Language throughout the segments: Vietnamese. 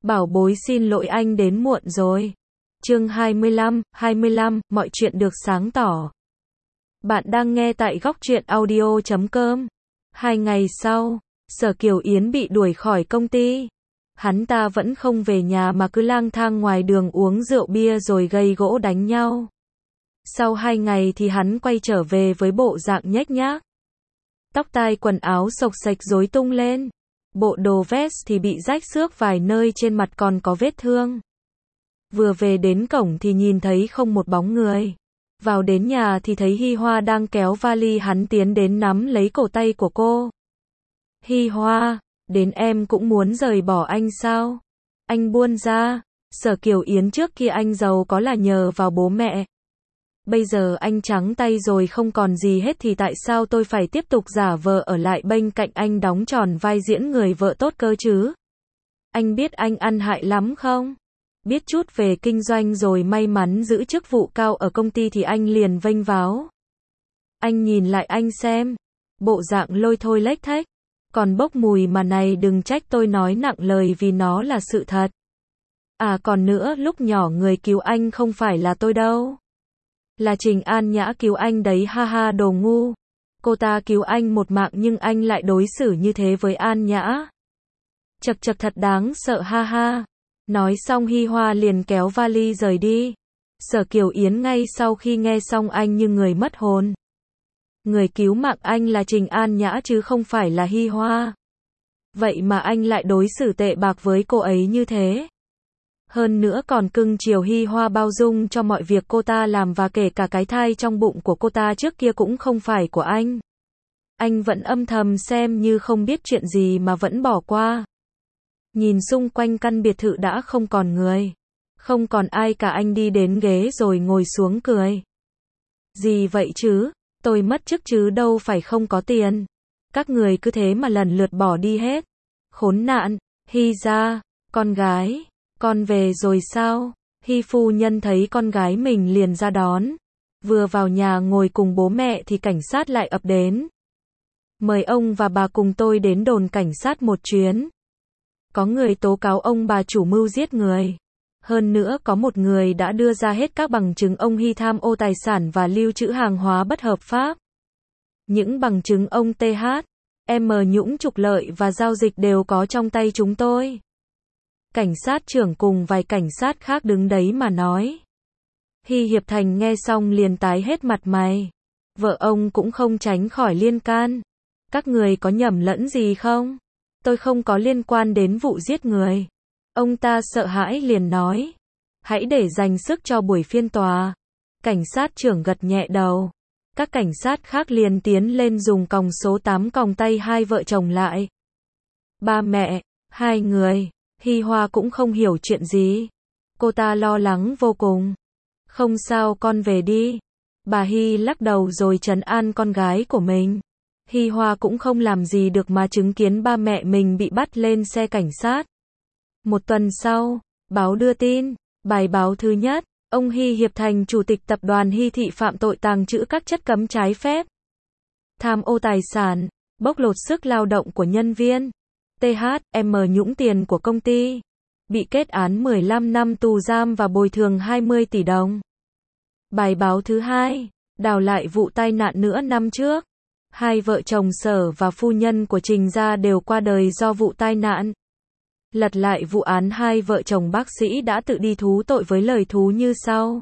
Bảo bối xin lỗi anh đến muộn rồi. Chương 25, mọi chuyện được sáng tỏ. Bạn đang nghe tại góc truyện audio.com. 2 ngày sau, Sở Kiều Yến bị đuổi khỏi công ty. Hắn ta vẫn không về nhà mà cứ lang thang ngoài đường uống rượu bia rồi gây gỗ đánh nhau. Sau 2 ngày thì hắn quay trở về với bộ dạng nhếch nhác. Tóc tai quần áo xộc xệch rối tung lên. Bộ đồ vest thì bị rách xước vài nơi, trên mặt còn có vết thương. Vừa về đến cổng thì nhìn thấy không một bóng người. Vào đến nhà thì thấy Hi Hoa đang kéo vali, hắn tiến đến nắm lấy cổ tay của cô. Hi Hoa, đến em cũng muốn rời bỏ anh sao? Anh buông ra. Sở Kiều Yến trước kia anh giàu có là nhờ vào bố mẹ. Bây giờ anh trắng tay rồi không còn gì hết thì tại sao tôi phải tiếp tục giả vờ ở lại bên cạnh anh đóng tròn vai diễn người vợ tốt cơ chứ? Anh biết anh ăn hại lắm không? Biết chút về kinh doanh rồi may mắn giữ chức vụ cao ở công ty thì anh liền vênh váo. Anh nhìn lại anh xem, bộ dạng lôi thôi lếch thếch, còn bốc mùi mà này, đừng trách tôi nói nặng lời vì nó là sự thật. À còn nữa, lúc nhỏ người cứu anh không phải là tôi đâu. Là Trình An Nhã cứu anh đấy, ha ha, đồ ngu. Cô ta cứu anh một mạng nhưng anh lại đối xử như thế với An Nhã. Chật chật, thật đáng sợ, ha ha. Nói xong Hi Hoa liền kéo vali rời đi. Sở Kiều Yến ngay sau khi nghe xong anh như người mất hồn. Người cứu mạng anh là Trình An Nhã chứ không phải là Hi Hoa. Vậy mà anh lại đối xử tệ bạc với cô ấy như thế. Hơn nữa còn cưng chiều Hi Hoa, bao dung cho mọi việc cô ta làm, và kể cả cái thai trong bụng của cô ta trước kia cũng không phải của anh. Anh vẫn âm thầm xem như không biết chuyện gì mà vẫn bỏ qua. Nhìn xung quanh căn biệt thự đã không còn người. Không còn ai cả, anh đi đến ghế rồi ngồi xuống cười. Gì vậy chứ? Tôi mất chức chứ đâu phải không có tiền. Các người cứ thế mà lần lượt bỏ đi hết. Khốn nạn. Hi ra, con gái, con về rồi sao? Hi phu nhân thấy con gái mình liền ra đón. Vừa vào nhà ngồi cùng bố mẹ thì cảnh sát lại ập đến. Mời ông và bà cùng tôi đến đồn cảnh sát một chuyến. Có người tố cáo ông bà chủ mưu giết người. Hơn nữa có một người đã đưa ra hết các bằng chứng ông Hi tham ô tài sản và lưu trữ hàng hóa bất hợp pháp. Những bằng chứng ông TH, M nhũng trục lợi và giao dịch đều có trong tay chúng tôi. Cảnh sát trưởng cùng vài cảnh sát khác đứng đấy mà nói. Hi Hiệp Thành nghe xong liền tái hết mặt mày. Vợ ông cũng không tránh khỏi liên can. Các người có nhầm lẫn gì không? Tôi không có liên quan đến vụ giết người. Ông ta sợ hãi liền nói. Hãy để dành sức cho buổi phiên tòa. Cảnh sát trưởng gật nhẹ đầu. Các cảnh sát khác liền tiến lên dùng còng số 8 còng tay hai vợ chồng lại. Ba mẹ, hai người. Hi Hoa cũng không hiểu chuyện gì. Cô ta lo lắng vô cùng. Không sao, con về đi. Bà Hi lắc đầu rồi trấn an con gái của mình. Hi Hoa cũng không làm gì được mà chứng kiến ba mẹ mình bị bắt lên xe cảnh sát. Một tuần sau, báo đưa tin, bài báo thứ nhất, ông Hi Hiệp Thành, chủ tịch tập đoàn Hi Thị phạm tội tàng trữ các chất cấm trái phép, tham ô tài sản, bóc lột sức lao động của nhân viên, TH, M nhũng tiền của công ty, bị kết án 15 năm tù giam và bồi thường 20 tỷ đồng. Bài báo thứ hai, đào lại vụ tai nạn nữa năm trước. Hai vợ chồng Sở và phu nhân của Trình gia đều qua đời do vụ tai nạn. Lật lại vụ án, hai vợ chồng bác sĩ đã tự đi thú tội với lời thú như sau.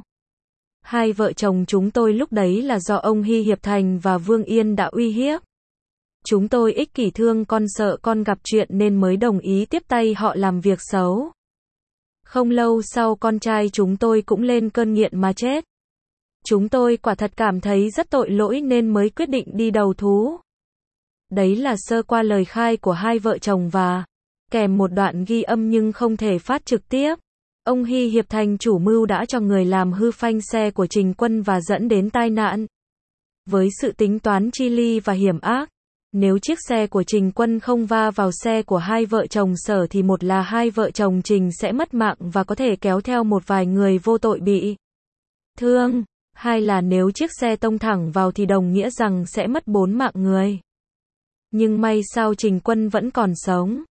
Hai vợ chồng chúng tôi lúc đấy là do ông Hi Hiệp Thành và Vương Yên đã uy hiếp. Chúng tôi ích kỷ thương con, sợ con gặp chuyện nên mới đồng ý tiếp tay họ làm việc xấu. Không lâu sau con trai chúng tôi cũng lên cơn nghiện mà chết. Chúng tôi quả thật cảm thấy rất tội lỗi nên mới quyết định đi đầu thú. Đấy là sơ qua lời khai của hai vợ chồng và kèm một đoạn ghi âm nhưng không thể phát trực tiếp. Ông Hi Hiệp Thành chủ mưu đã cho người làm hư phanh xe của Trình Quân và dẫn đến tai nạn. Với sự tính toán chi ly và hiểm ác, nếu chiếc xe của Trình Quân không va vào xe của hai vợ chồng Sở thì một là hai vợ chồng Trình sẽ mất mạng và có thể kéo theo một vài người vô tội bị thương. Hai là nếu chiếc xe tông thẳng vào thì đồng nghĩa rằng sẽ mất 4 mạng người. Nhưng may sao Trình Quân vẫn còn sống.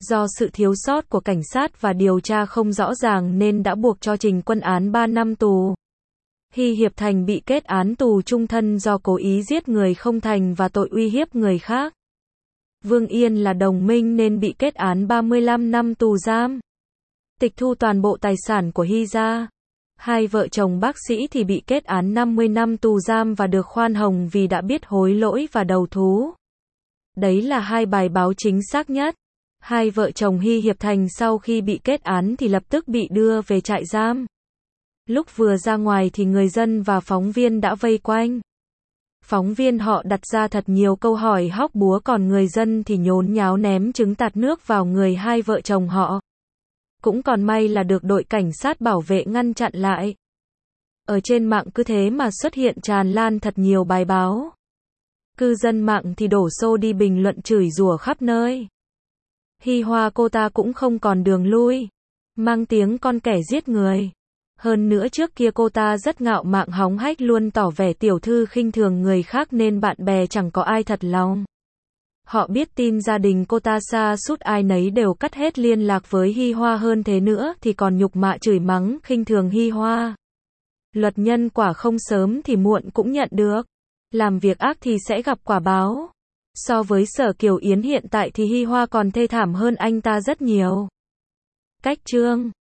Do sự thiếu sót của cảnh sát và điều tra không rõ ràng nên đã buộc cho Trình Quân án 3 năm tù. Hy Hiệp Thành bị kết án tù chung thân do cố ý giết người không thành và tội uy hiếp người khác. Vương Yên là đồng minh nên bị kết án 35 năm tù giam. Tịch thu toàn bộ tài sản của Hy gia. Hai vợ chồng bác sĩ thì bị kết án 50 năm tù giam và được khoan hồng vì đã biết hối lỗi và đầu thú. Đấy là hai bài báo chính xác nhất. Hai vợ chồng Hy Hiệp Thành sau khi bị kết án thì lập tức bị đưa về trại giam. Lúc vừa ra ngoài thì người dân và phóng viên đã vây quanh. Phóng viên họ đặt ra thật nhiều câu hỏi hóc búa còn người dân thì nhốn nháo ném trứng tạt nước vào người hai vợ chồng họ. Cũng còn may là được đội cảnh sát bảo vệ ngăn chặn lại. Ở trên mạng cứ thế mà xuất hiện tràn lan thật nhiều bài báo. Cư dân mạng thì đổ xô đi bình luận chửi rủa khắp nơi. Hy Hoa cô ta cũng không còn đường lui. Mang tiếng con kẻ giết người. Hơn nữa trước kia cô ta rất ngạo mạn hóng hách luôn tỏ vẻ tiểu thư khinh thường người khác nên bạn bè chẳng có ai thật lòng. Họ biết tin gia đình cô ta sa sút ai nấy đều cắt hết liên lạc với Hy Hoa hơn thế nữa thì còn nhục mạ chửi mắng khinh thường Hy Hoa. Luật nhân quả không sớm thì muộn cũng nhận được. Làm việc ác thì sẽ gặp quả báo. So với Sở Kiều Yến hiện tại thì Hy Hoa còn thê thảm hơn anh ta rất nhiều. Cách chương